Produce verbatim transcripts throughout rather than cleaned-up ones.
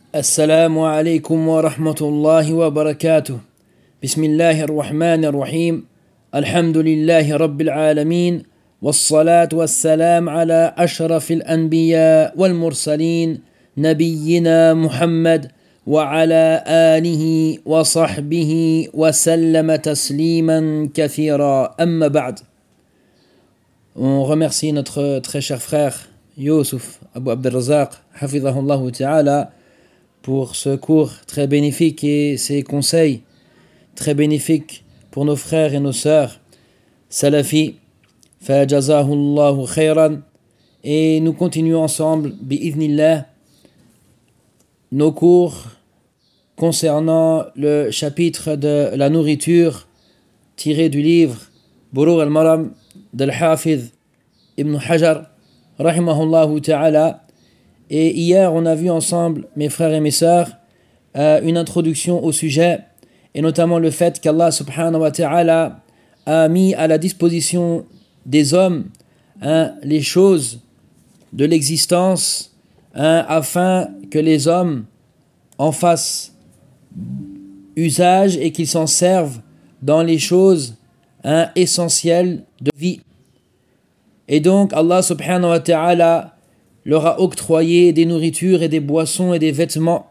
السلام عليكم ورحمة الله وبركاته. بسم الله الرحمن الرحيم. الحمد لله رب العالمين، والصلاة والسلام على أشرف الأنبياء والمرسلين نبينا محمد وعلى آله وصحبه وسلم تسليما كثيرا. أما بعد. On remercie notre très cher frère Youssouf Abou Abdelrazak Hafidhahullah Ta'ala pour ce cours très bénéfique et ses conseils très bénéfiques pour nos frères et nos sœurs Salafi. Fajazahullahu khayran. Et nous continuons ensemble, bi'idhnillah, nos cours concernant le chapitre de la nourriture tiré du livre Bulugh al-Maram de l'Hafidh Ibn Hajar rahimahullahu ta'ala. Et hier on a vu ensemble, mes frères et mes sœurs, euh, une introduction au sujet, et notamment le fait qu'Allah subhanahu wa ta'ala a mis à la disposition des hommes hein, les choses de l'existence hein, afin que les hommes en fassent usage et qu'ils s'en servent dans les choses hein, essentielles de vie. Et donc Allah subhanahu wa ta'ala leur a octroyé des nourritures et des boissons et des vêtements.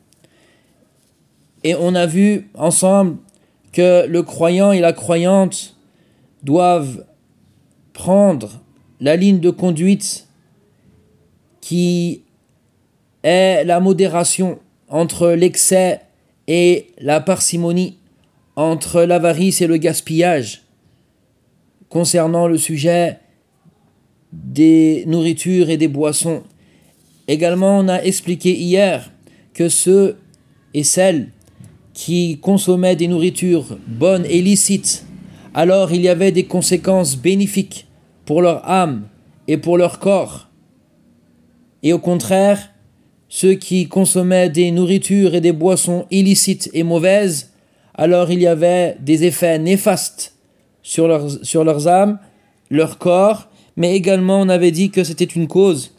Et on a vu ensemble que le croyant et la croyante doivent prendre la ligne de conduite qui est la modération entre l'excès et la parcimonie, entre l'avarice et le gaspillage, concernant le sujet des nourritures et des boissons. Également, on a expliqué hier que ceux et celles qui consommaient des nourritures bonnes et licites, alors il y avait des conséquences bénéfiques pour leur âme et pour leur corps. Et au contraire, ceux qui consommaient des nourritures et des boissons illicites et mauvaises, alors il y avait des effets néfastes sur leurs, sur leurs âmes, leur corps, mais également on avait dit que c'était une cause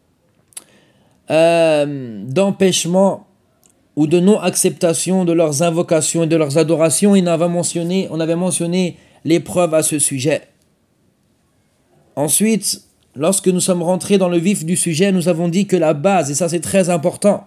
euh, d'empêchement ou de non-acceptation de leurs invocations et de leurs adorations. Et on avait mentionné, on avait mentionné les preuves à ce sujet. Ensuite, lorsque nous sommes rentrés dans le vif du sujet, nous avons dit que la base, et ça c'est très important,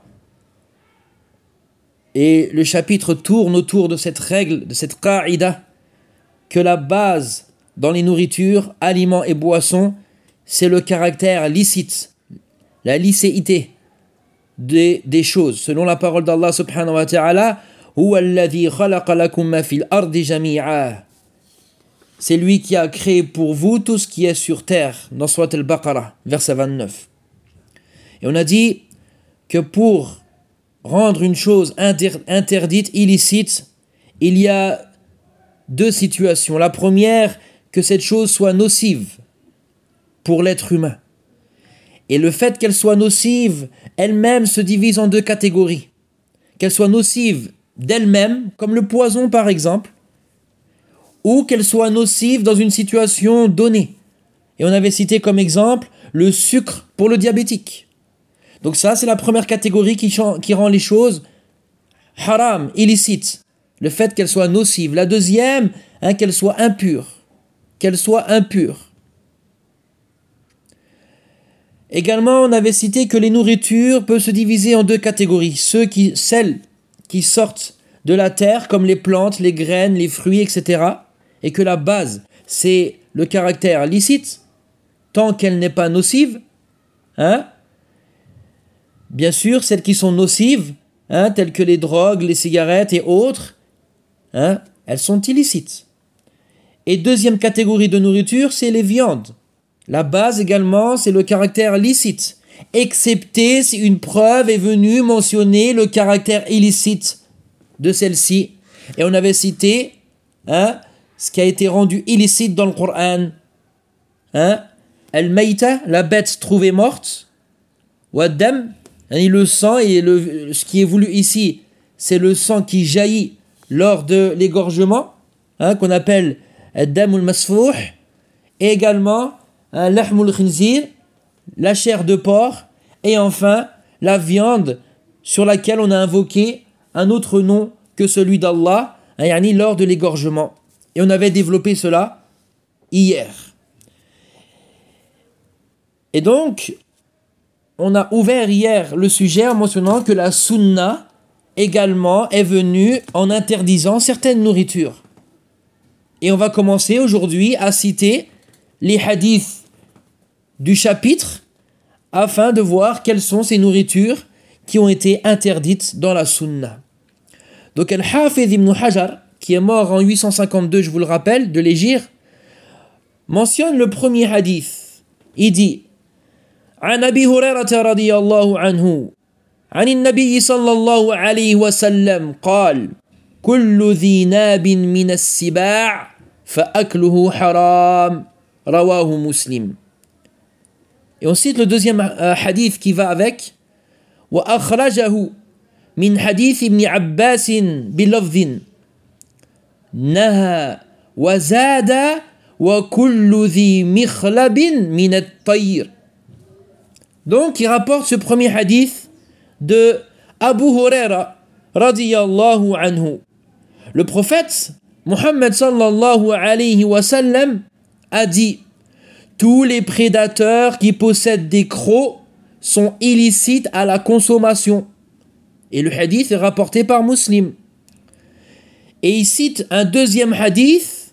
et le chapitre tourne autour de cette règle, de cette qa'ida, que la base dans les nourritures, aliments et boissons, c'est le caractère licite, la licéité des, des choses. Selon la parole d'Allah subhanahu wa ta'ala, Huwa alladhi khalaqa lakum ma fil ardi jami'a. C'est lui qui a créé pour vous tout ce qui est sur terre, dans Surat al-Baqarah, verset vingt-neuf. Et on a dit que pour rendre une chose inter- interdite, illicite, il y a deux situations. La première, que cette chose soit nocive pour l'être humain. Et le fait qu'elle soit nocive, elle-même se divise en deux catégories. Qu'elle soit nocive d'elle-même, comme le poison par exemple, ou qu'elle soit nocive dans une situation donnée. Et on avait cité comme exemple le sucre pour le diabétique. Donc ça, c'est la première catégorie qui, qui rend les choses haram, illicites. Le fait qu'elle soit nocive. La deuxième, hein, qu'elle soit impure. Qu'elle soit impure. Également, on avait cité que les nourritures peuvent se diviser en deux catégories. Ceux qui, celles qui sortent de la terre, comme les plantes, les graines, les fruits, et cetera. Et que la base, c'est le caractère licite, tant qu'elle n'est pas nocive. Hein? Bien sûr, celles qui sont nocives, hein, telles que les drogues, les cigarettes et autres, hein, elles sont illicites. Et deuxième catégorie de nourriture, c'est les viandes. La base également, c'est le caractère licite, excepté si une preuve est venue mentionner le caractère illicite de celle-ci. Et on avait cité hein, ce qui a été rendu illicite dans le Coran. Hein, Al-Maïta, la bête trouvée morte. Waddam, le sang, et le, ce qui est voulu ici, c'est le sang qui jaillit lors de l'égorgement, hein, qu'on appelle Ad-Damul Masfouh, et également hein, Lahmul Khinzir, la chair de porc, et enfin la viande sur laquelle on a invoqué un autre nom que celui d'Allah, hein, yani lors de l'égorgement. Et on avait développé cela hier. Et donc, on a ouvert hier le sujet en mentionnant que la sunna également est venue en interdisant certaines nourritures. Et on va commencer aujourd'hui à citer les hadiths du chapitre afin de voir quelles sont ces nourritures qui ont été interdites dans la sunna. Donc Al-Hafiz ibn Hajar, qui est mort en huit cent cinquante-deux, je vous le rappelle, de l'Hégire, mentionne le premier hadith. Il dit عن أبي هريرة رضي الله عنه عن النبي صلى الله عليه وسلم قال كل ذي ناب من السباع فأكله حرام رواه مسلم. Et on cite le deuxième hadith qui va avec وأخرجه من حديث ابن عباس بلفظ نهى وزاد وكل ذي مخلب من الطير. Donc il rapporte ce premier hadith de Abu Huraira radiyallahu anhu. Le prophète Muhammad sallallahu alayhi wa sallam a dit: tous les prédateurs qui possèdent des crocs sont illicites à la consommation. Et le hadith est rapporté par Muslim. Et il cite un deuxième hadith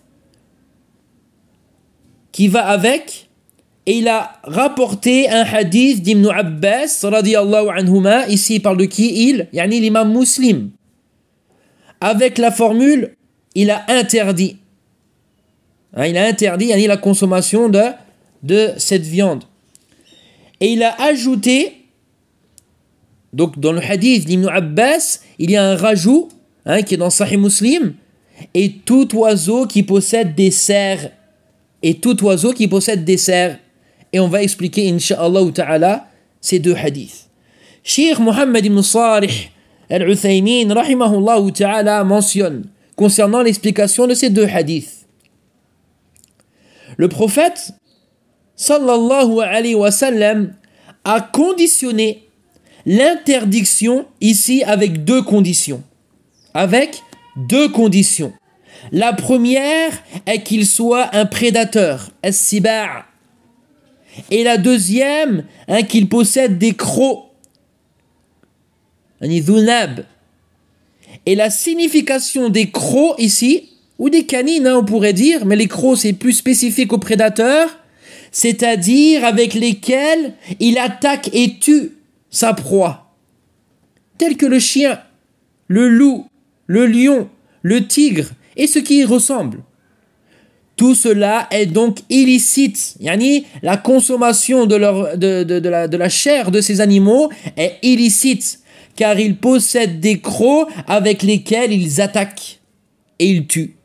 qui va avec, et il a rapporté un hadith d'Ibn Abbas radiyallahu anhuma. Ici il parle de qui? Il, yani l'imam Muslim, avec la formule il a interdit, hein, il a interdit yani la consommation de, de cette viande. Et il a ajouté, donc dans le hadith d'Ibn Abbas il y a un rajout, hein, qui est dans Sahih Muslim: et tout oiseau qui possède des serres, et tout oiseau qui possède des serres. Et on va expliquer, incha'Allah ta'ala, ces deux hadiths. Cheikh Mohammed ibn Salih al-Uthaymin, rahimahullah ta'ala, mentionne concernant l'explication de ces deux hadiths. Le prophète, sallallahu alayhi wa sallam, a conditionné l'interdiction ici avec deux conditions. Avec deux conditions. La première est qu'il soit un prédateur, as-siba'. Et la deuxième, hein, qu'il possède des crocs, yani dhunab. Et la signification des crocs ici, ou des canines, hein, on pourrait dire, mais les crocs c'est plus spécifique aux prédateurs, c'est-à-dire avec lesquels il attaque et tue sa proie, tels que le chien, le loup, le lion, le tigre et ce qui y ressemble. Tout cela est donc illicite. Yani, la consommation de, leur, de, de, de, la, de la chair de ces animaux est illicite, car ils possèdent des crocs avec lesquels ils attaquent et ils tuent.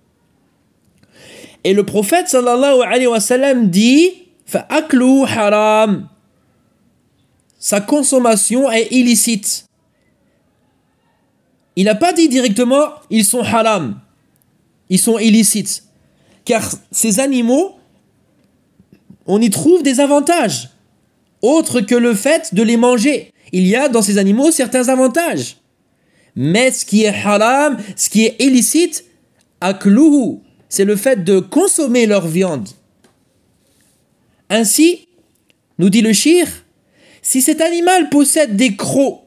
Et le prophète sallallahu alayhi wa sallam dit فَأَكْلُهُ haram. Sa consommation est illicite. Il n'a pas dit directement ils sont haram, ils sont illicites. Car ces animaux, on y trouve des avantages, autres que le fait de les manger. Il y a dans ces animaux certains avantages. Mais ce qui est haram, ce qui est illicite, akluhu, c'est le fait de consommer leur viande. Ainsi, nous dit le shir, si cet animal possède des crocs,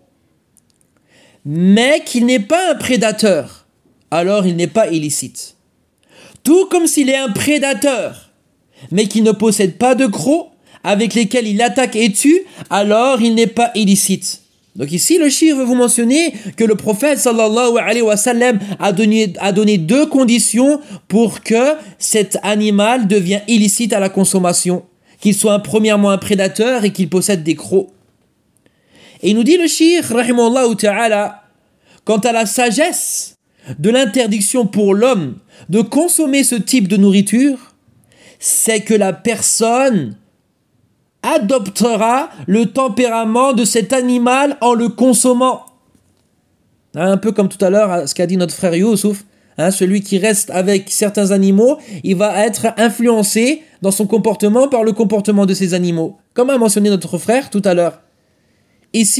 mais qu'il n'est pas un prédateur, alors il n'est pas illicite. Tout comme s'il est un prédateur, mais qui ne possède pas de crocs avec lesquels il attaque et tue, alors il n'est pas illicite. Donc ici, le shir veut vous mentionner que le prophète sallallahu alayhi wa sallam a donné, a donné deux conditions pour que cet animal devienne illicite à la consommation. Qu'il soit un, premièrement un prédateur et qu'il possède des crocs. Et il nous dit le shir, rahimahullah ta'ala, quant à la sagesse de l'interdiction pour l'homme de consommer ce type de nourriture, c'est que la personne adoptera le tempérament de cet animal en le consommant. Un peu comme tout à l'heure, ce qu'a dit notre frère Youssouf, hein, celui qui reste avec certains animaux, il va être influencé dans son comportement par le comportement de ces animaux. Comme a mentionné notre frère tout à l'heure. Ici,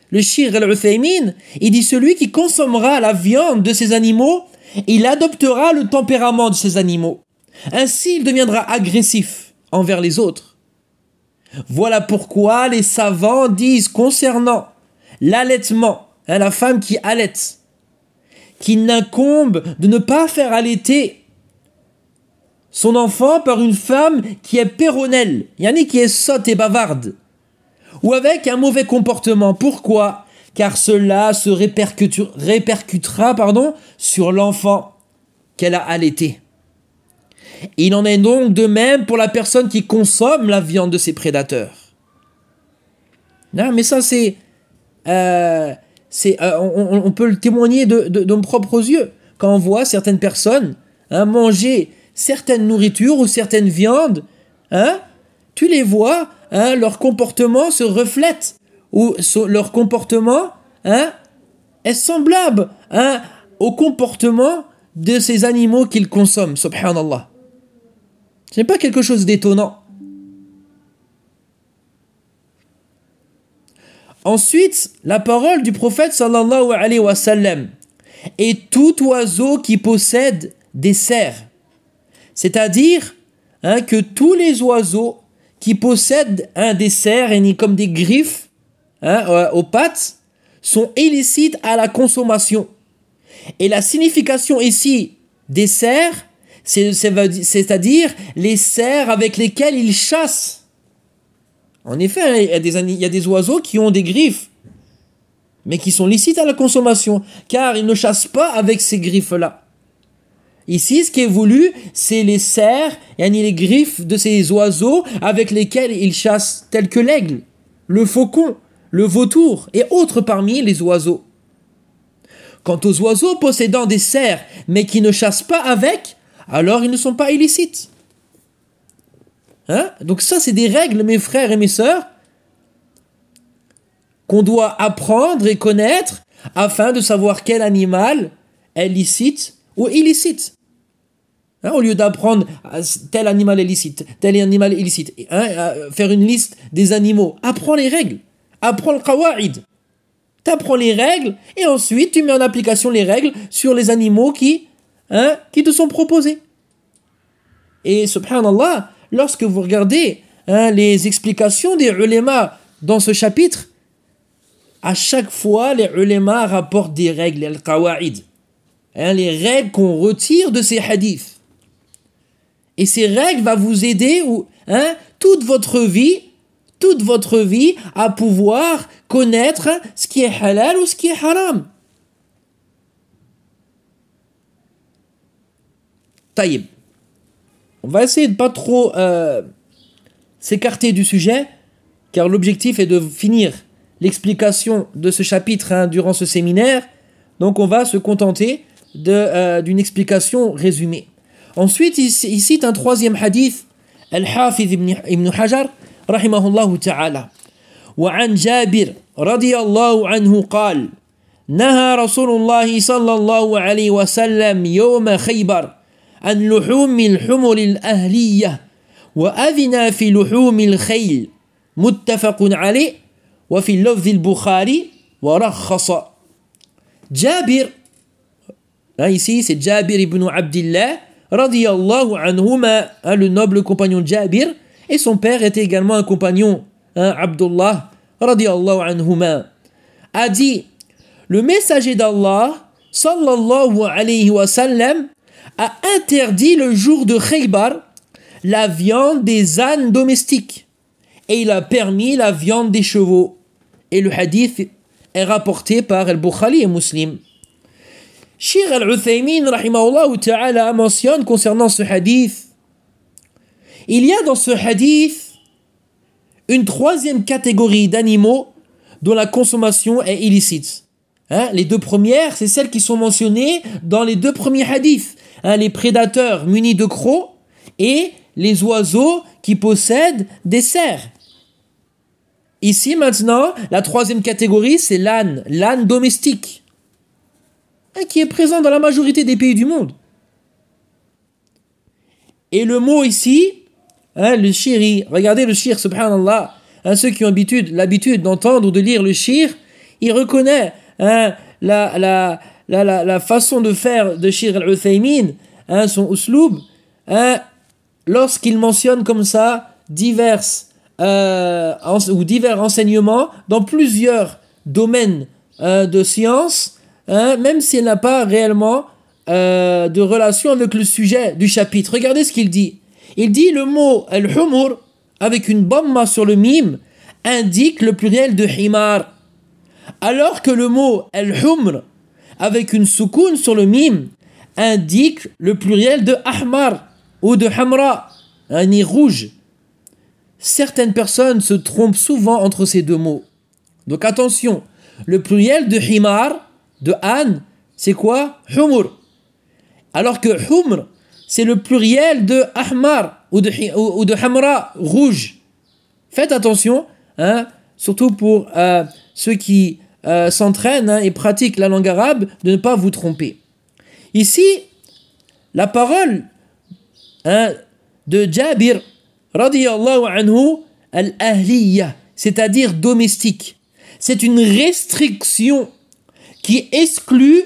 le Cheikh Al-Uthaymin, il dit celui qui consommera la viande de ces animaux, il adoptera le tempérament de ces animaux. Ainsi, il deviendra agressif envers les autres. Voilà pourquoi les savants disent concernant l'allaitement, hein, la femme qui allaite, qu'il n'incombe de ne pas faire allaiter son enfant par une femme qui est péronnelle, yani qui est sotte et bavarde, ou avec un mauvais comportement. Pourquoi ? Car cela se répercutu- répercutera pardon, sur l'enfant qu'elle a allaité. Il en est donc de même pour la personne qui consomme la viande de ses prédateurs. Non, mais ça, c'est, euh, c'est euh, on, on peut le témoigner de, de, de nos propres yeux. Quand on voit certaines personnes hein, manger certaines nourritures ou certaines viandes, hein, tu les vois, hein, leur comportement se reflète, ou so, leur comportement hein, est semblable hein, au comportement de ces animaux qu'ils consomment, subhanallah. Ce n'est pas quelque chose d'étonnant. Ensuite, la parole du prophète sallallahu alayhi wa sallam. Et tout oiseau qui possède des serres. C'est-à-dire hein, que tous les oiseaux qui possèdent un des serres, comme des griffes hein, aux pattes, sont illicites à la consommation. Et la signification ici des serres, c'est, c'est-à-dire les serres avec lesquelles ils chassent. En effet, hein, il, y a des, il y a des oiseaux qui ont des griffes, mais qui sont licites à la consommation, car ils ne chassent pas avec ces griffes-là. Ici, ce qui est voulu, c'est les serres, yani les griffes de ces oiseaux avec lesquels ils chassent, tels que l'aigle, le faucon, le vautour et autres parmi les oiseaux. Quant aux oiseaux possédant des serres, mais qui ne chassent pas avec, alors ils ne sont pas illicites. Hein? Donc ça, c'est des règles, mes frères et mes sœurs, qu'on doit apprendre et connaître afin de savoir quel animal est licite ou illicite. Hein, au lieu d'apprendre tel animal est licite, tel animal est illicite, hein, faire une liste des animaux, apprends les règles, apprends le qawa'id. Tu apprends les règles et ensuite tu mets en application les règles sur les animaux qui, hein, qui te sont proposés. Et subhanallah, lorsque vous regardez hein, les explications des ulémas dans ce chapitre, à chaque fois les ulémas rapportent des règles, les qawa'id, hein, les règles qu'on retire de ces hadiths. Et ces règles vont vous aider hein, toute votre vie, toute votre vie à pouvoir connaître ce qui est halal ou ce qui est haram. Taïb. On va essayer de ne pas trop euh, s'écarter du sujet, car l'objectif est de finir l'explication de ce chapitre hein, durant ce séminaire. Donc on va se contenter de, euh, d'une explication résumée. Ensuite, il, il cite un troisième hadith, Al-Hafiz ibn, ibn Hajar, rahimahullah ta'ala. وعن جابر رضي الله عنه قال نهى رسول الله صلى الله عليه وسلم يوم خيبر عن لحوم الحمر الأهلية وأذن في لحوم الخيل متفق عليه وفي اللفظ البخاري ورخص. Jabir, là ici c'est Jabir ibn Abdillah radiyallahu anhuma, hein, le noble compagnon Jabir, et son père était également un compagnon, hein, Abdullah radiyallahu anhuma, a dit: le messager d'Allah sallallahu alayhi wa sallam a interdit le jour de Khaybar la viande des ânes domestiques et il a permis la viande des chevaux. Et le hadith est rapporté par Al-Bukhari et Muslim. Cheikh Al-Uthaymin rahimahullah ta'ala mentionne concernant ce hadith, il y a dans ce hadith une troisième catégorie d'animaux dont la consommation est illicite. Hein, les deux premières, c'est celles qui sont mentionnées dans les deux premiers hadiths. Hein, les prédateurs munis de crocs et les oiseaux qui possèdent des serres. Ici maintenant, la troisième catégorie, c'est l'âne, l'âne domestique, hein, qui est présent dans la majorité des pays du monde. Et le mot ici, hein, le shiri, regardez le shir, subhanallah, hein, ceux qui ont l'habitude, l'habitude d'entendre ou de lire le shir, il reconnaît hein, la, la, la, la, la façon de faire de Cheikh Al-Uthaymin, hein, son usloub, hein, lorsqu'il mentionne comme ça divers, euh, en, ou divers enseignements dans plusieurs domaines euh, de science, hein, même s'il n'a pas réellement euh, de relation avec le sujet du chapitre. Regardez ce qu'il dit. Il dit le mot al-humur avec une dhamma sur le mime indique le pluriel de himar, alors que le mot al-humr avec une soukoun sur le mime indique le pluriel de ahmar ou de hamra, un nid rouge. Certaines personnes se trompent souvent entre ces deux mots. Donc attention, le pluriel de himar, de âne, c'est quoi? Humur. Alors que humr, c'est le pluriel de ahmar ou de, ou, ou de hamra, rouge. Faites attention, hein, surtout pour euh, ceux qui euh, s'entraînent hein, et pratiquent la langue arabe, de ne pas vous tromper. Ici, la parole hein, de Jabir, radiyallahu anhu, al-ahliya, c'est-à-dire domestique. C'est une restriction qui exclut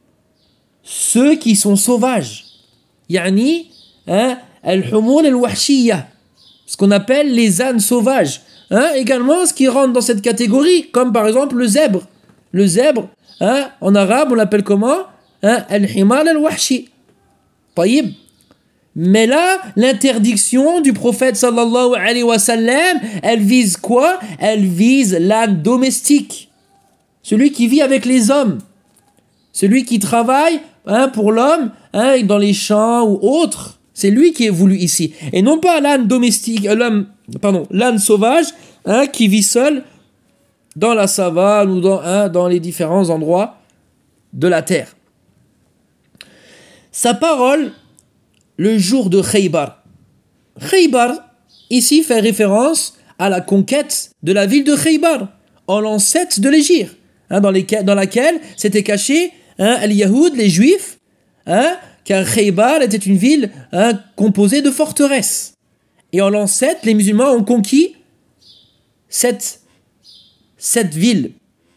ceux qui sont sauvages. Yani, hein, al-humur al-wahshiyya, ce qu'on appelle les ânes sauvages. Hein, également, ce qui rentre dans cette catégorie, comme par exemple le zèbre. Le zèbre, hein, en arabe, on l'appelle comment? Hein, al-himar al-wahshi. Taïb. Mais là, l'interdiction du prophète sallallahu alayhi wa sallam, elle vise quoi? Elle vise l'âne domestique. Celui qui vit avec les hommes. Celui qui travaille hein, pour l'homme hein, dans les champs ou autres. C'est lui qui est voulu ici. Et non pas l'âne domestique, euh, l'âne, pardon, l'âne sauvage hein, qui vit seul dans la savane ou dans, hein, dans les différents endroits de la terre. Sa parole, le jour de Khaybar. Khaybar, ici, fait référence à la conquête de la ville de Khaybar, en l'an sept de l'Hégire, hein, dans, lesquels, dans laquelle s'étaient cachés hein, les Yahoud, les Juifs, hein, car Khaybar était une ville hein, composée de forteresses. Et en l'an sept, les musulmans ont conquis cette, cette ville.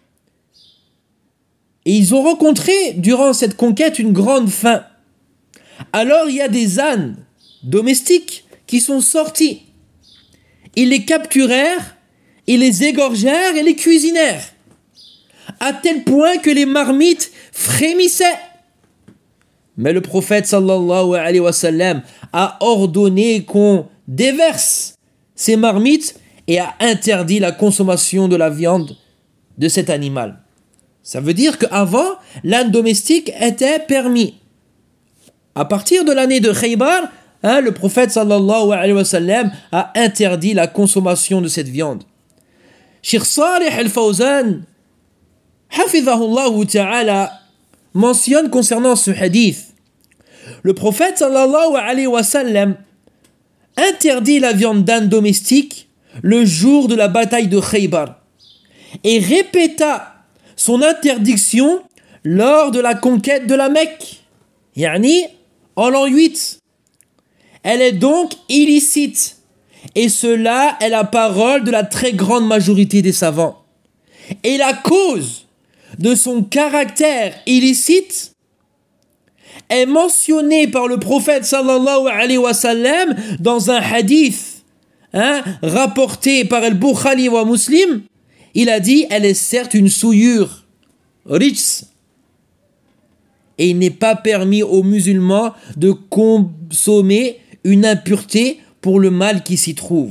Et ils ont rencontré, durant cette conquête, une grande faim. Alors il y a des ânes domestiques qui sont sortis. Ils les capturèrent, ils les égorgèrent et les cuisinèrent. À tel point que les marmites frémissaient. Mais le prophète sallallahu alayhi wa sallam a ordonné qu'on déverse ces marmites et a interdit la consommation de la viande de cet animal. Ça veut dire qu'avant, l'âne domestique était permis. À partir de l'année de Khaybar, hein, le prophète sallallahu alayhi wa sallam a interdit la consommation de cette viande. Cheikh Salih al-Fawzan, hafidhahullah ta'ala, mentionne concernant ce hadith, le prophète sallallahu alayhi wa sallam interdit la viande d'âne domestique le jour de la bataille de Khaybar et répéta son interdiction lors de la conquête de la Mecque, yani en l'an huit. Elle est donc illicite, et cela est la parole de la très grande majorité des savants. Et la cause de son caractère illicite est mentionnée par le prophète sallallahu alayhi wa sallam dans un hadith hein, rapporté par Al-Bukhari wa Muslim. Il a dit, elle est certes une souillure, rijs, et il n'est pas permis aux musulmans de consommer une impureté pour le mal qui s'y trouve.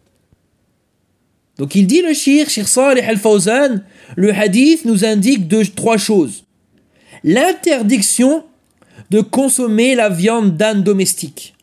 Donc il dit le shir, Cheikh Salih al-Fawzan, le hadith nous indique deux, trois choses. L'interdiction de consommer la viande d'âne domestique.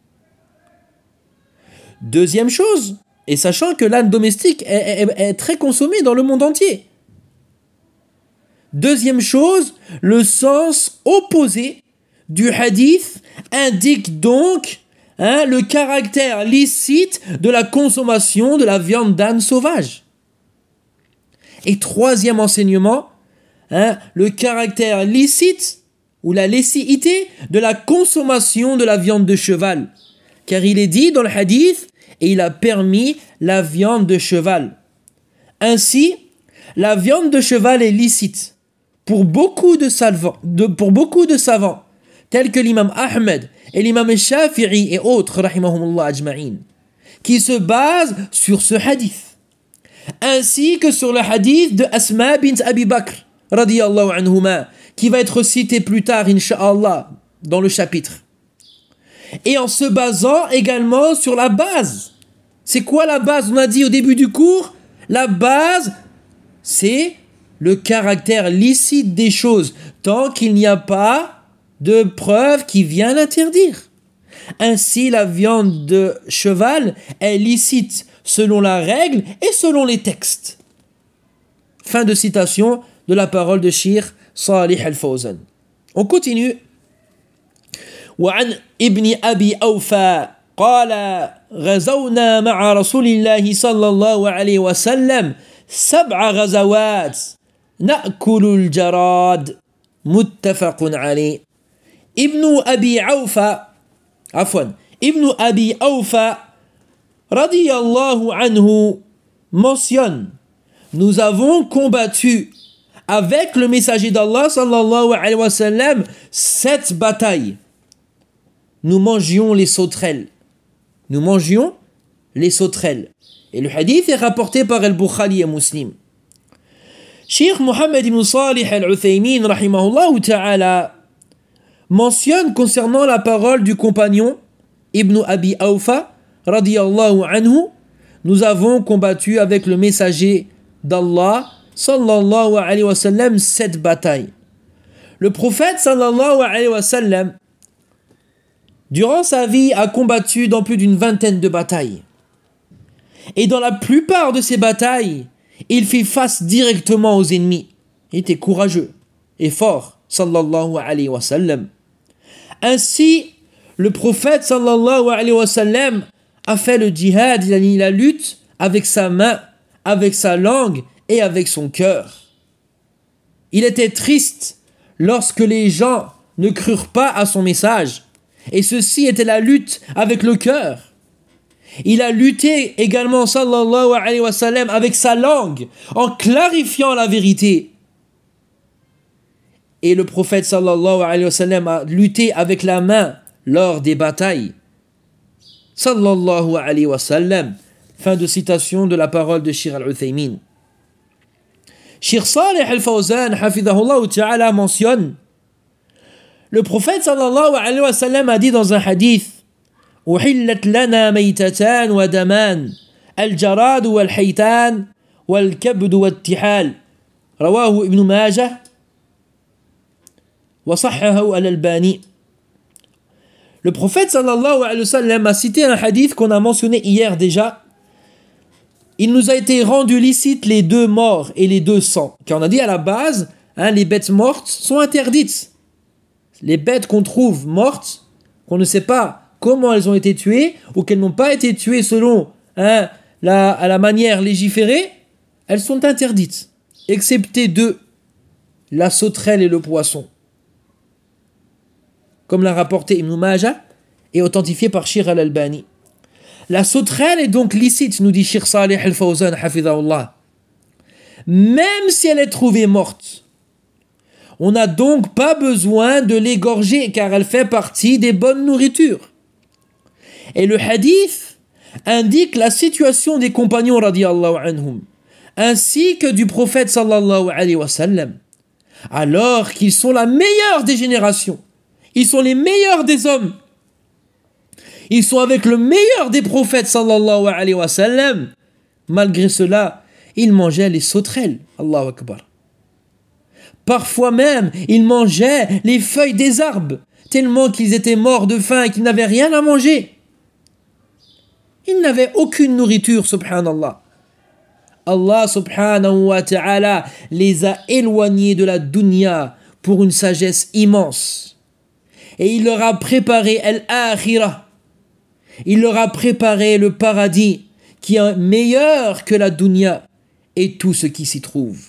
Deuxième chose, et sachant que l'âne domestique est, est, est très consommé dans le monde entier. Deuxième chose, le sens opposé du hadith indique donc hein, le caractère licite de la consommation de la viande d'âne sauvage. Et troisième enseignement, hein, le caractère licite ou la licéité de la consommation de la viande de cheval. Car il est dit dans le hadith, et il a permis la viande de cheval. Ainsi, la viande de cheval est licite pour beaucoup de savants, de, pour beaucoup de savants tels que l'imam Ahmed et l'imam Shafi'i et autres, rahimahumullah ajma'in, qui se basent sur ce hadith, ainsi que sur le hadith de Asma bint Abi Bakr, radiyallahu anhuma, qui va être cité plus tard, incha'Allah, dans le chapitre. Et en se basant également sur la base. C'est quoi la base? On a dit au début du cours, la base, c'est le caractère licite des choses, tant qu'il n'y a pas de preuve qui vient l'interdire. Ainsi, la viande de cheval est licite selon la règle et selon les textes. Fin de citation de la parole de Cheikh Salih Al-Fawzan. On continue. وعن ابن أبي أوفى قال غزونا مع رسول الله صلى الله عليه وسلم سبع غزوات نأكل الجراد متفق عليه. ابن أبي أوفى عفوا ابن أبي أوفى رضي الله عنه mentionne: nous avons combattu avec le messager d'Allah sallallahu alayhi wa sallam sept batailles. Nous mangions les sauterelles. Nous mangions les sauterelles. Et le hadith est rapporté par Al-Bukhari et Muslim. Cheikh Mohammed ibn Salih Al-Uthaymin rahimahullah ta'ala mentionne concernant la parole du compagnon Ibn Abi Awfa radiyallahu anhu: nous avons combattu avec le messager d'Allah sallallahu alayhi wa sallam sept batailles. Le prophète sallallahu alayhi wa sallam durant sa vie a combattu dans plus d'une vingtaine de batailles. Et dans la plupart de ces batailles, il fit face directement aux ennemis. Il était courageux et fort, sallallahu alayhi wa sallam. Ainsi, le prophète sallallahu alayhi wa sallam a fait le djihad, il a mis la lutte avec sa main, avec sa langue et avec son cœur. Il était triste lorsque les gens ne crurent pas à son message. Et ceci était la lutte avec le cœur. Il a lutté également, sallallahu alayhi wa sallam, avec sa langue, en clarifiant la vérité. Et le prophète, sallallahu alayhi wa sallam, a lutté avec la main lors des batailles. Sallallahu alayhi wa sallam. Fin de citation de la parole de Cheikh Al-Uthaymin. Cheikh Salih Al-Fawzan, hafidhahullah ta'ala, mentionne: le prophète sallallahu alayhi wa sallam a dit dans un hadith: أحلت لنا ميتتان ودمان الجراد والحيتان والكبد والتحال رواه ابن ماجه وصححه الألباني. Le prophète sallallahu alayhi wa sallam a cité un hadith qu'on a mentionné hier déjà. Il nous a été rendu licite les deux morts et les deux sangs. Car on a dit à la base, hein, les bêtes mortes sont interdites. Les bêtes qu'on trouve mortes, qu'on ne sait pas comment elles ont été tuées, ou qu'elles n'ont pas été tuées selon hein, la, à la manière légiférée, elles sont interdites, excepté deux, la sauterelle et le poisson. Comme l'a rapporté Ibn Majah et authentifié par Cheikh Al-Albani. La sauterelle est donc licite, nous dit Cheikh Salih Al-Fawzan, hafidhahullah, même si elle est trouvée morte. On n'a donc pas besoin de l'égorger car elle fait partie des bonnes nourritures. Et le hadith indique la situation des compagnons radiyallahu anhum, ainsi que du prophète sallallahu alayhi wa sallam, alors qu'ils sont la meilleure des générations. Ils sont les meilleurs des hommes. Ils sont avec le meilleur des prophètes sallallahu alayhi wa sallam. Malgré cela, ils mangeaient les sauterelles. Allahu Akbar. Parfois même, ils mangeaient les feuilles des arbres, tellement qu'ils étaient morts de faim et qu'ils n'avaient rien à manger. Ils n'avaient aucune nourriture, subhanallah. Allah subhanahu wa ta'ala les a éloignés de la dunya pour une sagesse immense. Et il leur a préparé al-akhirah. Il leur a préparé le paradis qui est meilleur que la dunya et tout ce qui s'y trouve.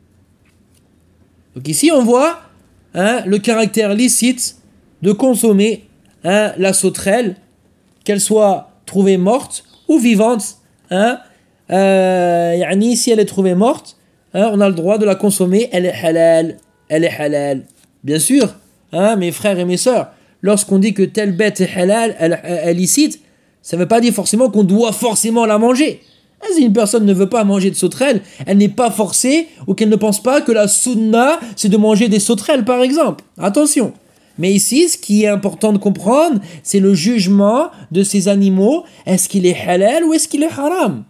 Donc ici on voit hein, le caractère licite de consommer hein, la sauterelle, qu'elle soit trouvée morte ou vivante. Hein, euh, yani, si elle est trouvée morte, hein, on a le droit de la consommer, elle est halal, elle est halal. Bien sûr, hein, mes frères et mes sœurs, lorsqu'on dit que telle bête est halal, elle est licite, ça ne veut pas dire forcément qu'on doit forcément la manger. Si une personne ne veut pas manger de sauterelles, elle n'est pas forcée ou qu'elle ne pense pas que la sunna, c'est de manger des sauterelles, par exemple. Attention. Mais ici, ce qui est important de comprendre, c'est le jugement de ces animaux. Est-ce qu'il est halal ou est-ce qu'il est haram?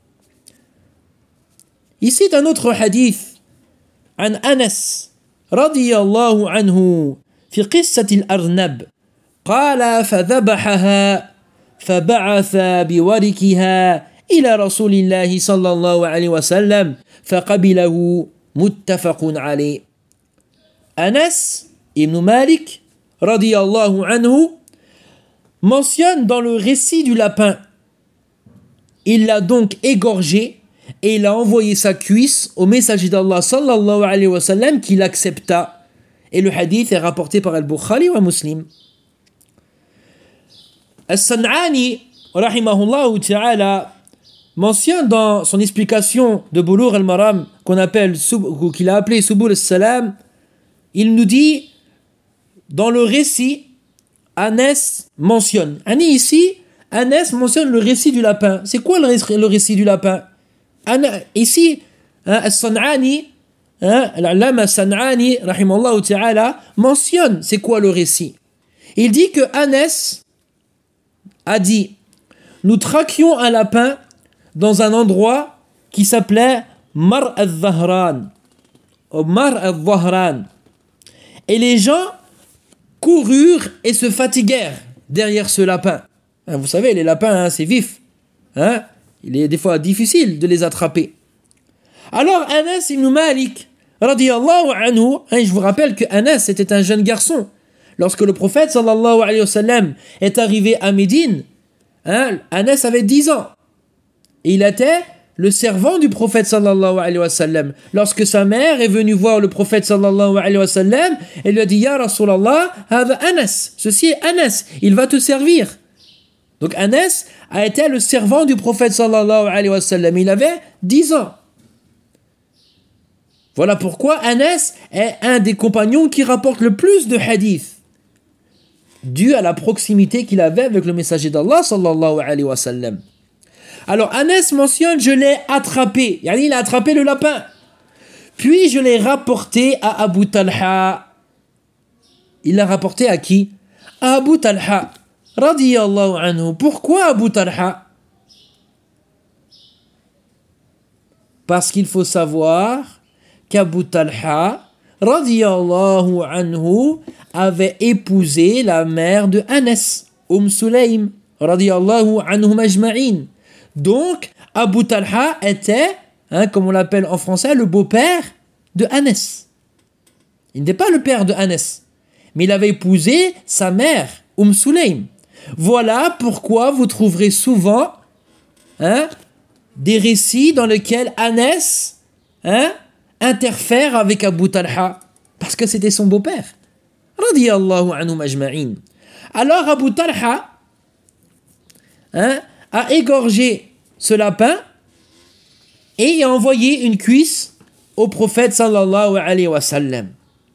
Ici, un autre hadith. عن أنس رضي الله عنه في قصة الأرنب قال فذبحها فبعث بوركها إلى رسول الله صلى الله عليه وسلم فقبله متفق عليه. Anas ibn Malik radiyallahu anhu mentionne dans le récit du lapin. Il l'a donc égorgé et il a envoyé sa cuisse au messager d'Allah sallallahu alayhi wa sallam qui l'accepta. Et le hadith est rapporté par Al-Bukhari wa Muslim. As-San'ani rahimahullah ta'ala mentionne dans son explication de Bulugh al-Maram qu'on appelle, qu'il a appelé Subul al-Salam, il nous dit dans le récit, Anas mentionne. Ani ici, Anas mentionne le récit du lapin. C'est quoi le, récit, le récit du lapin? Ana, ici, hein, As-San'ani, hein, l'Allama As-San'ani, rahimahullah ta'ala, mentionne c'est quoi le récit. Il dit que Anas a dit, nous traquions un lapin dans un endroit qui s'appelait Mar al-Dhahran. Mar al-Dhahran. Et les gens coururent et se fatiguèrent derrière ce lapin. Hein, vous savez, les lapins, hein, c'est vif. Hein? Il est des fois difficile de les attraper. Alors Anas ibn Malik, radiyallahu anhu, hein, je vous rappelle que Anas était un jeune garçon. Lorsque le prophète sallallahu alayhi wa sallam est arrivé à Médine, hein, Anas avait dix ans. Et il était le servant du prophète sallallahu alayhi wa sallam. Lorsque sa mère est venue voir le prophète sallallahu alayhi wa sallam, elle lui a dit, Ya Rasulallah, hada Anas, ceci est Anas, il va te servir. Donc Anas a été le servant du prophète sallallahu alayhi wa sallam. Il avait dix ans. Voilà pourquoi Anas est un des compagnons qui rapporte le plus de hadiths, dû à la proximité qu'il avait avec le messager d'Allah sallallahu alayhi wa sallam. Alors Anas mentionne, je l'ai attrapé, yani il a attrapé le lapin, puis je l'ai rapporté à Abu Talha. Il l'a rapporté à qui? À Abu Talha, radiyallahu anhu. Pourquoi Abu Talha? Parce qu'il faut savoir qu'Abu Talha, radiyallahu anhu, avait épousé la mère de Anas, Umm Sulaym, radiyallahu anhum ajma'in. Donc, Abu Talha était, hein, comme on l'appelle en français, le beau-père de Anas. Il n'était pas le père de Anas, mais il avait épousé sa mère, Umm Sulaym. Voilà pourquoi vous trouverez souvent, hein, des récits dans lesquels Anas, hein, interfère avec Abu Talha, parce que c'était son beau-père. Radiyallahu anhum ajma'in. Alors Abu Talha, hein, a égorgé ce lapin et a envoyé une cuisse au prophète sallallahu alayhi wa sallam.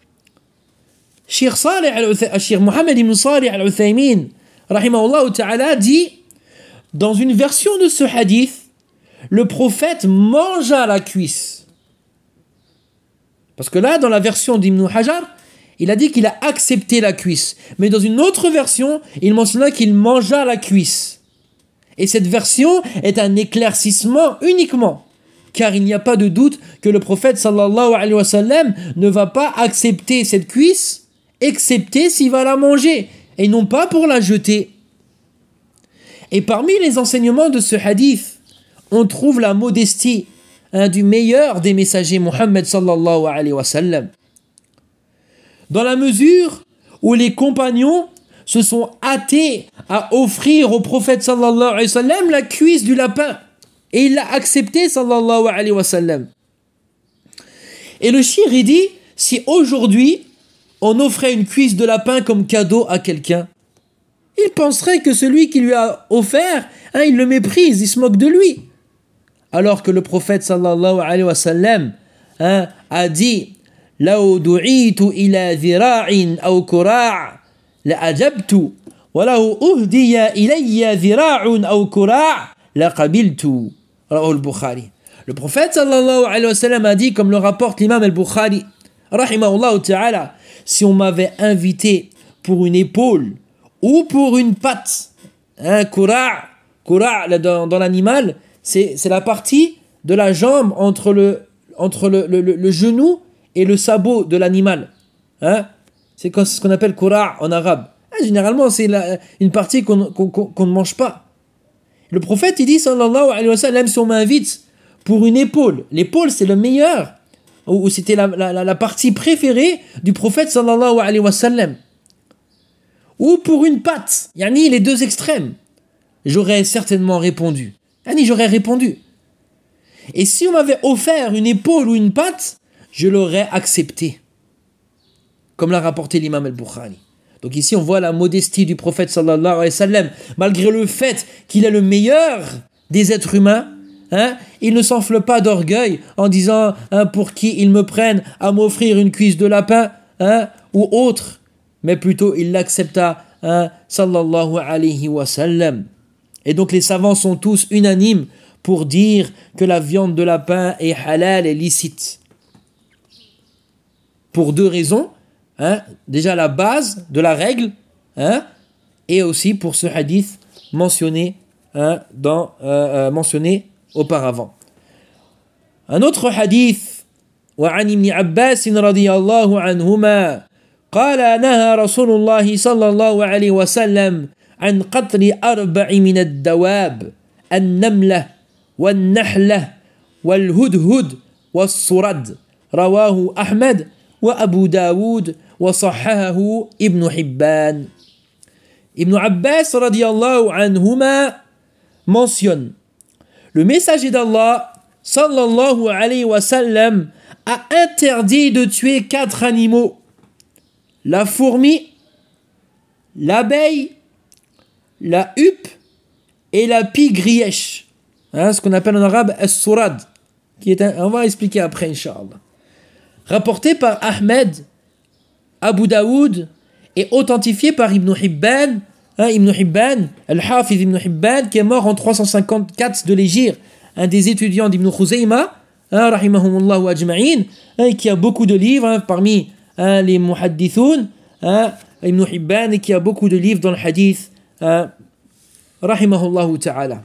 Cheikh Mohammed ibn Salih al-Uthaymin rahimahullah ta'ala dit, dans une version de ce hadith, le prophète mangea la cuisse. Parce que là, dans la version d'Ibn Hajar, il a dit qu'il a accepté la cuisse. Mais dans une autre version, il mentionna qu'il mangea la cuisse. Et cette version est un éclaircissement uniquement, car il n'y a pas de doute que le prophète sallallahu alayhi wa sallam ne va pas accepter cette cuisse, excepté s'il va la manger, et non pas pour la jeter. Et parmi les enseignements de ce hadith, on trouve la modestie, hein, du meilleur des messagers, Muhammad sallallahu alayhi wa sallam. Dans la mesure où les compagnons se sont hâtés à offrir au prophète sallallahu alayhi wa sallam la cuisse du lapin. Et il l'a accepté sallallahu alayhi wa sallam. Et le shir, il dit, si aujourd'hui on offrait une cuisse de lapin comme cadeau à quelqu'un, il penserait que celui qui lui a offert, hein, il le méprise, il se moque de lui. Alors que le prophète sallallahu alayhi wa sallam, hein, a dit لو دعيت إلى ذراع أو كراع لأجبت ولو أهدي إلي ذراع أو كراع لقبلت رواه البخاري. Le prophète sallallahu alayhi wa sallam a dit, comme le rapporte l'imam al-Bukhari rahimahullah ta'ala, si on m'avait invité pour une épaule ou pour une patte, un kura', kura' dans, dans l'animal, c'est, c'est la partie de la jambe entre le, entre le, le, le, le genou et le sabot de l'animal. Hein? C'est ce qu'on appelle kura' en arabe. Hein, généralement, c'est la, une partie qu'on, qu'on, qu'on ne mange pas. Le prophète, il dit, sallallahu alayhi wa sallam, si on m'invite pour une épaule, l'épaule, c'est le meilleur, ou c'était la, la, la partie préférée du prophète, sallallahu alayhi wa sallam, ou pour une patte, yani les deux extrêmes, j'aurais certainement répondu. Yani j'aurais répondu. Et si on m'avait offert une épaule ou une patte, je l'aurais accepté. Comme l'a rapporté l'imam al-Bukhari. Donc ici, on voit la modestie du prophète sallallahu alayhi wa sallam. Malgré le fait qu'il est le meilleur des êtres humains, hein, il ne s'enfle pas d'orgueil en disant hein, pour qui ils me prennent à m'offrir une cuisse de lapin hein, ou autre. Mais plutôt, il l'accepta hein, sallallahu alayhi wa sallam. Et donc, les savants sont tous unanimes pour dire que la viande de lapin est halal et licite. Pour deux raisons. Hein, déjà la base de la règle, hein, et aussi pour ce hadith mentionné, hein, dans, euh, euh, mentionné auparavant. Un autre hadith, وعن ابن عباس رضي الله عنهما قال نهى رسول الله صلى الله عليه وسلم عن قتل أربع من الدواب النملة والنحلة والهدهد والصرد رواه أحمد وأبو داود وصححه ابن حبان. Ibn Abbas radiyallahu anhuma mentionne: le messager d'Allah sallallahu alayhi wa sallam a interdit de tuer quatre animaux: la fourmi, l'abeille, la huppe et la pie grièche, hein, ce qu'on appelle en arabe as-surad, qui est un, on va expliquer après inch'Allah. Rapporté par Ahmed, Abu Daoud et authentifié par Ibn Hibban, hein, Ibn Hibban, Al-Hafiz Ibn Hibban, qui est mort en trois cent cinquante-quatre de l'Hégire, un des étudiants d'Ibn Khuzayma, hein, rahimahumullah wa ajma'in, hein, et qui a beaucoup de livres, hein, parmi hein, les muhaddithoun, hein, Ibn Hibban, et qui a beaucoup de livres dans le hadith, hein, rahimahullah ta'ala.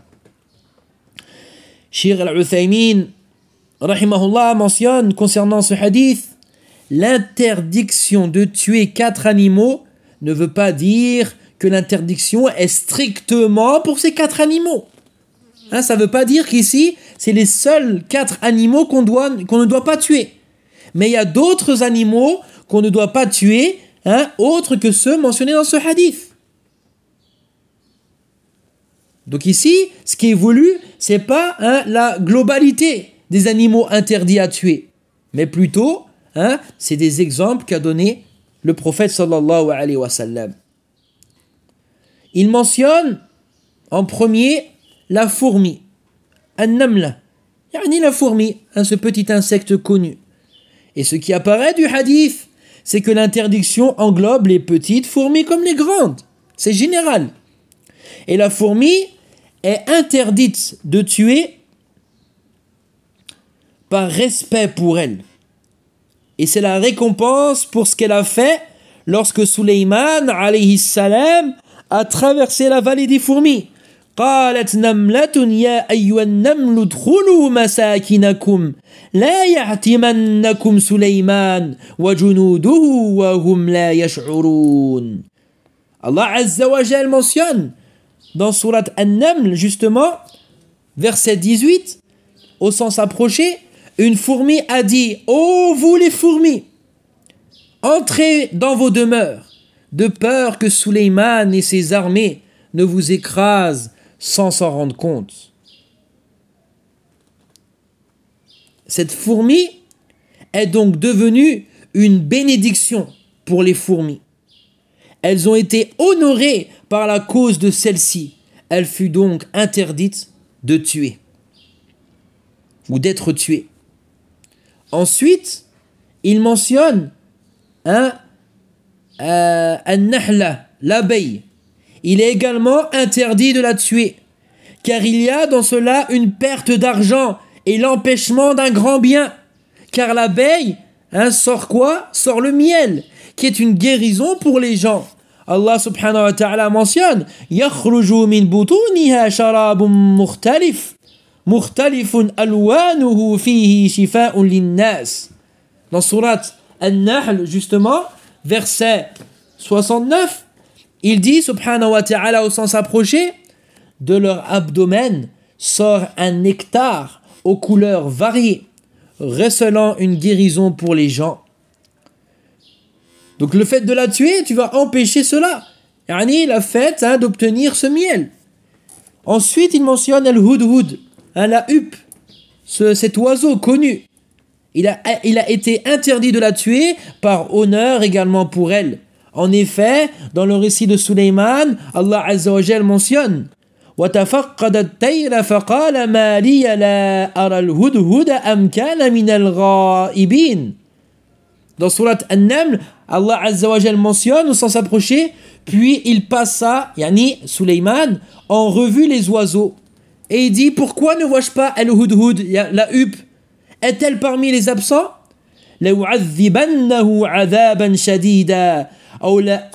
Shir al-Uthaymin, rahimahullah, mentionne concernant ce hadith: l'interdiction de tuer quatre animaux ne veut pas dire que l'interdiction est strictement pour ces quatre animaux. Hein, ça ne veut pas dire qu'ici, c'est les seuls quatre animaux qu'on, doit, qu'on ne doit pas tuer. Mais il y a d'autres animaux qu'on ne doit pas tuer, hein, autres que ceux mentionnés dans ce hadith. Donc ici, ce qui est voulu, ce n'est pas hein, la globalité des animaux interdits à tuer, mais plutôt, hein, c'est des exemples qu'a donné le prophète sallallahu alayhi wa sallam. Il mentionne en premier la fourmi, an-namla, yani la fourmi, hein, ce petit insecte connu. Et ce qui apparaît du hadith, c'est que l'interdiction englobe les petites fourmis comme les grandes. C'est général. Et la fourmi est interdite de tuer par respect pour elle. Et c'est la récompense pour ce qu'elle a fait lorsque Sulayman alayhi salam a traversé la vallée des fourmis. قالت نملة يا أيها النمل ادخلوا مساكنكم لا يحطمنكم سليمان وجنوده وهم لا يشعرون. Allah Azza wa Jal mentionne dans Surat An-Naml, justement, verset dix-huit, au sens approché, une fourmi a dit: ô vous les fourmis, entrez dans vos demeures, de peur que Sulayman et ses armées ne vous écrasent sans s'en rendre compte. Cette fourmi est donc devenue une bénédiction pour les fourmis. Elles ont été honorées par la cause de celle-ci. Elle fut donc interdite de tuer ou d'être tuée. Ensuite, il mentionne hein, euh, an-nahla, l'abeille. Il est également interdit de la tuer, car il y a dans cela une perte d'argent et l'empêchement d'un grand bien. Car l'abeille hein, sort quoi? Sort le miel, qui est une guérison pour les gens. Allah subhanahu wa ta'ala mentionne yakhruju min butuniha sharabun mukhtalif mukhtalifun alwanuhu fihi shifa'un linnas. Dans surat An-Nahl justement, verset soixante-neuf, il dit subhanahu wa ta'ala au sens approché, de leur abdomen sort un nectar aux couleurs variées, recelant une guérison pour les gens. Donc le fait de la tuer, tu vas empêcher cela. Yani la fait hein, d'obtenir ce miel. Ensuite, il mentionne al-hudhud, hein, la huppe, ce, cet oiseau connu. Il a, il a été interdit de la tuer par honneur également pour elle. En effet, dans le récit de Sulayman, Allah Azza wa Jal mentionne وَتَفَقَّدَ الطَّيْرَ فَقَالَ مَا لِيَ لَا أَرَى الْهُدْهُدَ أَمْ كَانَ مِنَ الْغَائِبِينَ. Dans surat An-Naml, Allah Azza wa Jal mentionne, sans s'approcher, puis il passa, yani Sulayman, en revue les oiseaux. Et il dit, pourquoi ne vois-je pas al-hudhud, la huppe? Est-elle parmi les absents? لَوْعَذِّبَنَّهُ عَذَابًا شَدِيدًا أو لا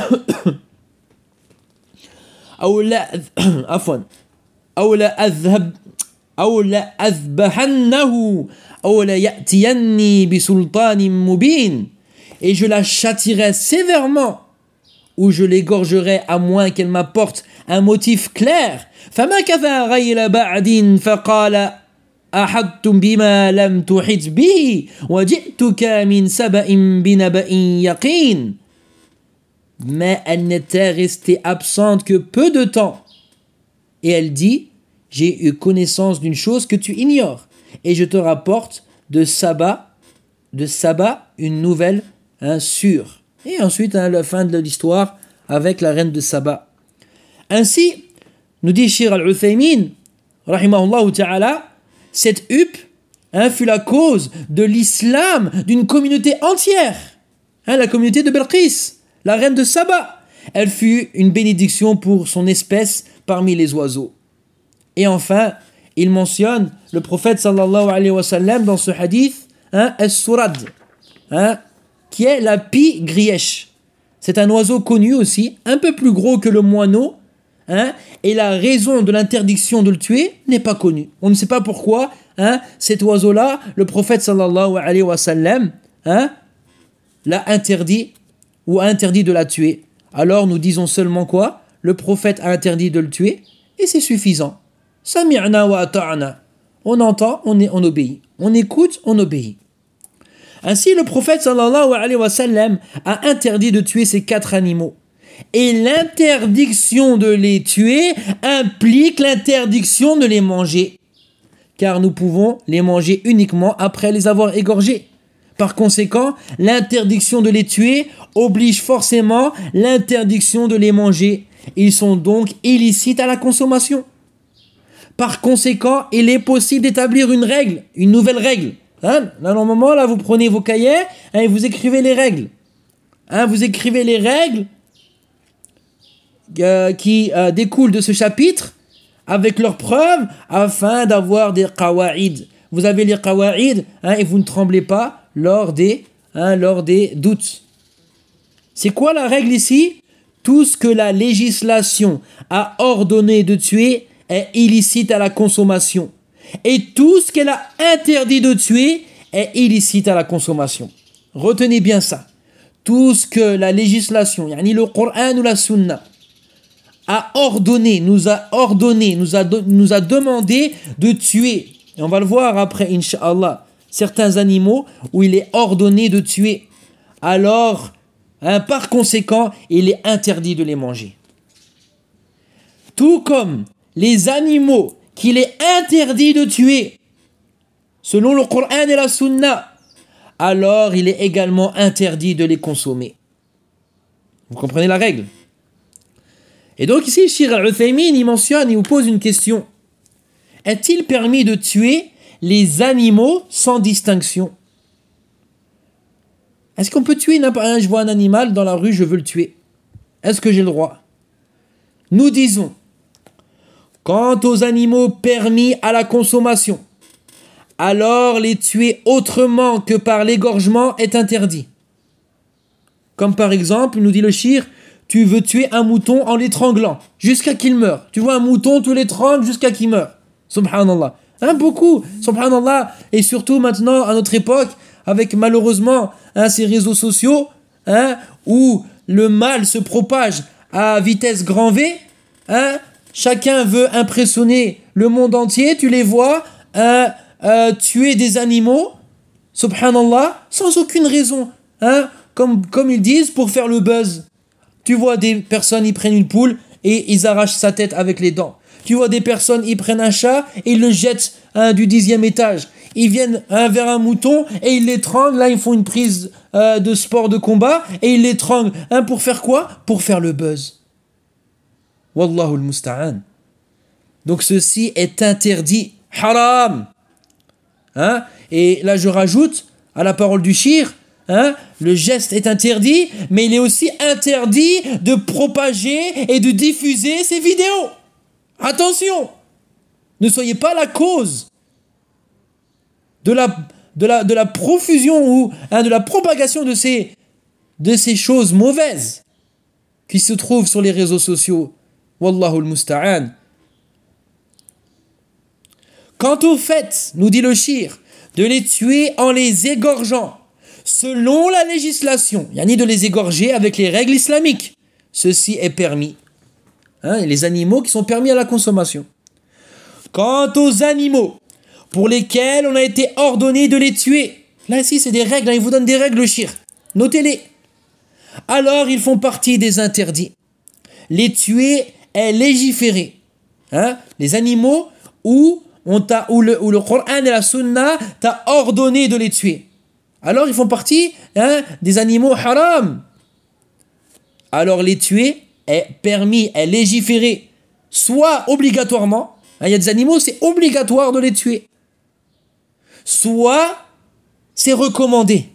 أو لا عفوا أو لا أذهب أو لا أذبحنه أو لا يأتيني بسلطان مبين. Et je la châtierai sévèrement ou je l'égorgerai à moins qu'elle m'apporte un motif clair. فَمَكَثَ غَيْرَ بَعْدٍ فَقَالَ أَحَطْتُمْ بِمَا لَمْ تُحِطْ بِهِ وَجِئْتُكَ مِنْ سَبَإٍ بِنَبَإٍ يَقِينٍ. Mais elle n'était restée absente que peu de temps. Et elle dit, j'ai eu connaissance d'une chose que tu ignores, et je te rapporte de Saba, de Saba, une nouvelle hein, sûre. Et ensuite, hein, la fin de l'histoire avec la reine de Saba. Ainsi, nous dit Shir al-Uthaymin, rahimahullah ta'ala, cette huppe hein, fut la cause de l'islam d'une communauté entière, hein, la communauté de Belqis, la reine de Saba. Elle fut une bénédiction pour son espèce parmi les oiseaux. Et enfin, il mentionne le prophète sallallahu alayhi wa sallam dans ce hadith, hein, as-surad, hein, qui est la pie grièche. C'est un oiseau connu aussi, un peu plus gros que le moineau, hein, et la raison de l'interdiction de le tuer n'est pas connue. On ne sait pas pourquoi hein, cet oiseau-là, le prophète sallallahu alayhi wa sallam, hein, l'a interdit ou a interdit de la tuer. Alors nous disons seulement quoi? Le prophète a interdit de le tuer et c'est suffisant. Sami'na wa ata'na. On entend, on, est, on obéit. On écoute, on obéit. Ainsi, le prophète sallallahu alayhi wa sallam a interdit de tuer ces quatre animaux. Et l'interdiction de les tuer implique l'interdiction de les manger. Car nous pouvons les manger uniquement après les avoir égorgés. Par conséquent, l'interdiction de les tuer oblige forcément l'interdiction de les manger. Ils sont donc illicites à la consommation. Par conséquent, il est possible d'établir une règle, une nouvelle règle. Hein? Là, normalement, là, vous prenez vos cahiers hein, et vous écrivez les règles. Hein, vous écrivez les règles euh, qui euh, découlent de ce chapitre avec leurs preuves afin d'avoir des qawaïd. Vous avez les qawaïd hein, et vous ne tremblez pas lors des, hein, lors des doutes. C'est quoi la règle ici? Tout ce que la législation a ordonné de tuer est illicite à la consommation. Et tout ce qu'elle a interdit de tuer est illicite à la consommation. Retenez bien ça. Tout ce que la législation, yani le Coran ou la Sunna, a ordonné, nous a ordonné, nous a, nous a demandé de tuer. Et on va le voir après, Inch'Allah, certains animaux où il est ordonné de tuer. Alors, hein, par conséquent, il est interdit de les manger. Tout comme les animaux qu'il est interdit de tuer, selon le Coran et la Sunna, alors il est également interdit de les consommer. Vous comprenez la règle? Et donc ici, Shir al-Uthaymin, il mentionne, il vous pose une question. Est-il permis de tuer les animaux sans distinction? Est-ce qu'on peut tuer n'importe un, je vois un animal dans la rue, je veux le tuer. Est-ce que j'ai le droit? Nous disons, quant aux animaux permis à la consommation, alors les tuer autrement que par l'égorgement est interdit. Comme par exemple, nous dit le shir, tu veux tuer un mouton en l'étranglant jusqu'à qu'il meure. Tu vois un mouton, tu l'étrangles jusqu'à qu'il meure. Subhanallah. Hein, beaucoup. Subhanallah. Et surtout maintenant, à notre époque, avec malheureusement hein, ces réseaux sociaux, hein, où le mal se propage à vitesse grand V, hein, chacun veut impressionner le monde entier, tu les vois hein, euh, tuer des animaux, subhanallah, sans aucune raison, hein, comme, comme ils disent, pour faire le buzz. Tu vois des personnes, ils prennent une poule et ils arrachent sa tête avec les dents. Tu vois des personnes, ils prennent un chat et ils le jettent hein, du dixième étage. Ils viennent hein, vers un mouton et ils l'étranglent. Là, ils font une prise euh, de sport de combat et ils l'étranglent. Hein, pour faire quoi? Pour faire le buzz. Wallahu al-musta'an. Donc ceci est interdit. Haram. Hein? Et là, je rajoute à la parole du shir, hein, le geste est interdit, mais il est aussi interdit de propager et de diffuser ces vidéos. Attention, ne soyez pas la cause de la, de la, de la profusion ou hein, de la propagation de ces, de ces choses mauvaises qui se trouvent sur les réseaux sociaux. Wallahu al-musta'an. Quant au fait, nous dit le shir, de les tuer en les égorgeant, selon la législation, yani de les égorger avec les règles islamiques, ceci est permis. Hein, les animaux qui sont permis à la consommation. Quant aux animaux pour lesquels on a été ordonné de les tuer, là ici c'est des règles, hein, il vous donne des règles le shir, notez-les. Alors ils font partie des interdits. Les tuer est légiféré. Hein, les animaux où On t'a, où, le, où le Coran et la Sunna t'a ordonné de les tuer. Alors ils font partie hein, des animaux haram. Alors les tuer est permis, est légiféré, soit obligatoirement, il hein, y a des animaux c'est obligatoire de les tuer, soit c'est recommandé.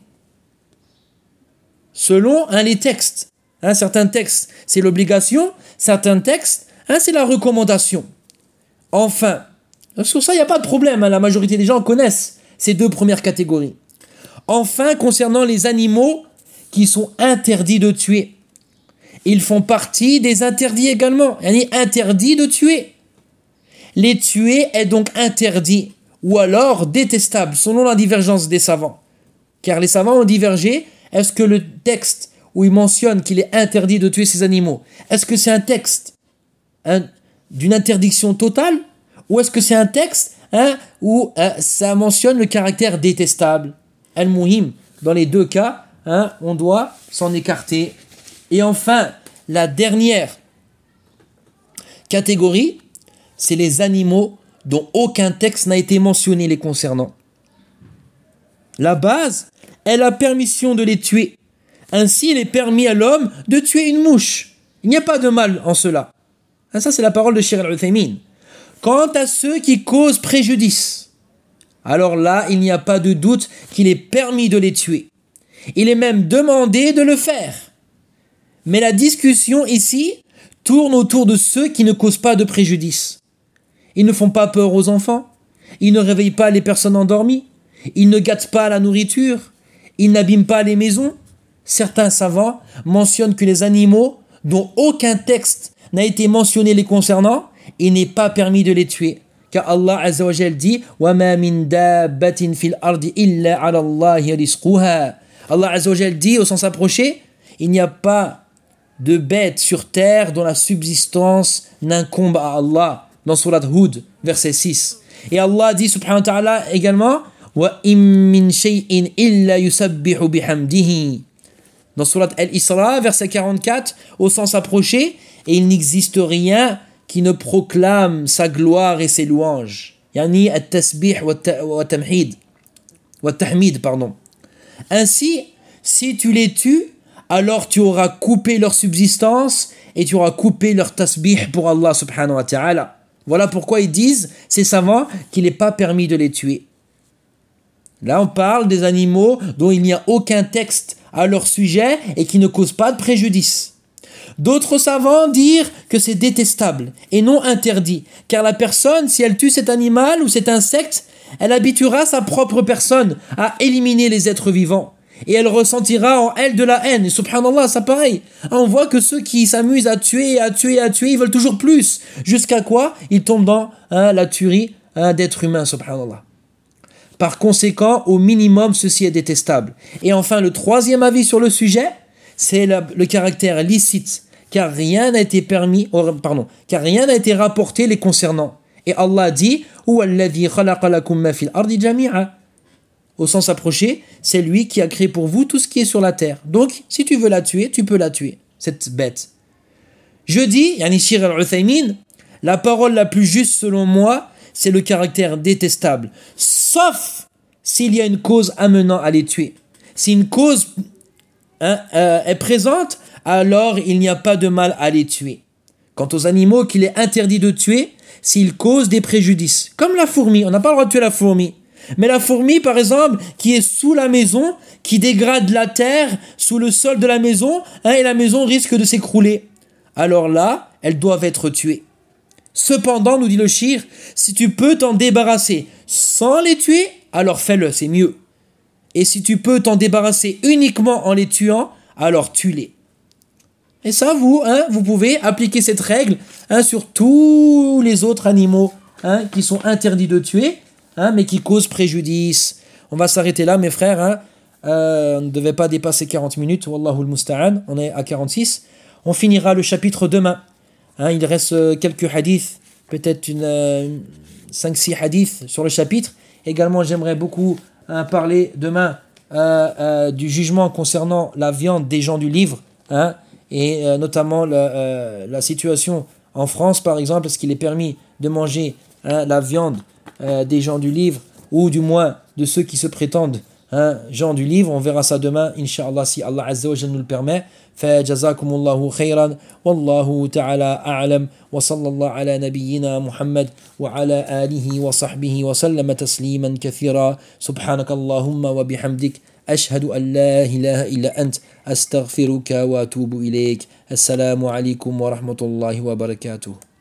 Selon hein, les textes. Hein, certains textes c'est l'obligation, certains textes hein, c'est la recommandation. Enfin, sur ça, il n'y a pas de problème. Hein. La majorité des gens connaissent ces deux premières catégories. Enfin, concernant les animaux qui sont interdits de tuer, ils font partie des interdits également. Il est interdit de tuer. Les tuer est donc interdit ou alors détestable selon la divergence des savants. Car les savants ont divergé. Est-ce que le texte où il mentionne qu'il est interdit de tuer ces animaux, est-ce que c'est un texte hein, d'une interdiction totale? Ou est-ce que c'est un texte hein, où euh, ça mentionne le caractère détestable? Al-Muhim, dans les deux cas, hein, on doit s'en écarter. Et enfin, la dernière catégorie, c'est les animaux dont aucun texte n'a été mentionné les concernant. La base est la permission de les tuer. Ainsi, il est permis à l'homme de tuer une mouche. Il n'y a pas de mal en cela. Hein, ça, c'est la parole de Cheikh Al-Uthaymin. Quant à ceux qui causent préjudice, alors là, il n'y a pas de doute qu'il est permis de les tuer. Il est même demandé de le faire. Mais la discussion ici tourne autour de ceux qui ne causent pas de préjudice. Ils ne font pas peur aux enfants, ils ne réveillent pas les personnes endormies, ils ne gâtent pas la nourriture, ils n'abîment pas les maisons. Certains savants mentionnent que les animaux dont aucun texte n'a été mentionné les concernant, il n'est pas permis de les tuer. Car Allah Azza wa Jal dit وَمَا مِن دَابَّةٍ فِي الْأَرْضِ إِلَّا عَلَى اللَّهِ رِزْقُهَا. Allah Azza wa Jal dit au sens approché, il n'y a pas de bête sur terre dont la subsistance n'incombe à Allah. Dans Surat Hud, verset six. Et Allah dit subhanahu wa ta'ala également وَإِن مِّن شَيْءٍ إِلَّا يُسَبِّحُ بِحَمْدِهِ. Dans Surat Al-Isra, verset quarante-quatre, au sens approché, et il n'existe rien qui ne proclame sa gloire et ses louanges. Yani at-tasbih wa tamhid. Wa tahmid, pardon. Ainsi, si tu les tues, alors tu auras coupé leur subsistance et tu auras coupé leur tasbih pour Allah subhanahu wa ta'ala. Voilà pourquoi ils disent, ces savants, qu'il n'est pas permis de les tuer. Là, on parle des animaux dont il n'y a aucun texte à leur sujet et qui ne causent pas de préjudice. D'autres savants dirent que c'est détestable et non interdit, car la personne, si elle tue cet animal ou cet insecte, elle habituera sa propre personne à éliminer les êtres vivants. Et elle ressentira en elle de la haine. Et subhanallah, c'est pareil. On voit que ceux qui s'amusent à tuer, à tuer, à tuer, ils veulent toujours plus. Jusqu'à quoi ils tombent dans hein, la tuerie hein, d'êtres humains, subhanallah. Par conséquent, au minimum, ceci est détestable. Et enfin, le troisième avis sur le sujet, c'est la, le caractère licite, car rien n'a été permis, oh, pardon, car rien n'a été rapporté les concernant. Et Allah dit, au sens approché, c'est lui qui a créé pour vous tout ce qui est sur la terre. Donc, si tu veux la tuer, tu peux la tuer, cette bête. Je dis, yani Shir al-Uthaymin, la parole la plus juste selon moi, c'est le caractère détestable, sauf s'il y a une cause amenant à les tuer. Si une cause hein, euh, est présente, alors il n'y a pas de mal à les tuer. Quant aux animaux qu'il est interdit de tuer, s'ils causent des préjudices, comme la fourmi, on n'a pas le droit de tuer la fourmi. Mais la fourmi, par exemple, qui est sous la maison, qui dégrade la terre sous le sol de la maison, hein, et la maison risque de s'écrouler. Alors là, elles doivent être tuées. Cependant, nous dit le shir, si tu peux t'en débarrasser sans les tuer, alors fais-le, c'est mieux. Et si tu peux t'en débarrasser uniquement en les tuant, alors tue-les. Et ça, vous, hein, vous pouvez appliquer cette règle hein, sur tous les autres animaux hein, qui sont interdits de tuer, hein, mais qui causent préjudice. On va s'arrêter là, mes frères. Hein. Euh, on ne devait pas dépasser quarante minutes. Wallahu al-musta'an. On est à quarante-six. On finira le chapitre demain. Hein, il reste quelques hadiths, peut-être une, euh, cinq six hadiths sur le chapitre. Également, j'aimerais beaucoup hein, parler demain euh, euh, du jugement concernant la viande des gens du livre. Hein, et euh, notamment la, euh, la situation en France, par exemple, est-ce qu'il est permis de manger hein, la viande euh, des gens du livre, ou du moins de ceux qui se prétendent hein, gens du livre. On verra ça demain, Inch'Allah, si Allah Azza wa Jalla nous le permet. فجزاكم الله خيرا والله تعالى أعلم وصلى الله على نبينا محمد وعلى آله وصحبه وسلم تسليما كثيرا سبحانك اللهم وبحمدك أشهد أن لا إله إلا أنت أستغفرك وأتوب إليك السلام عليكم ورحمة الله وبركاته.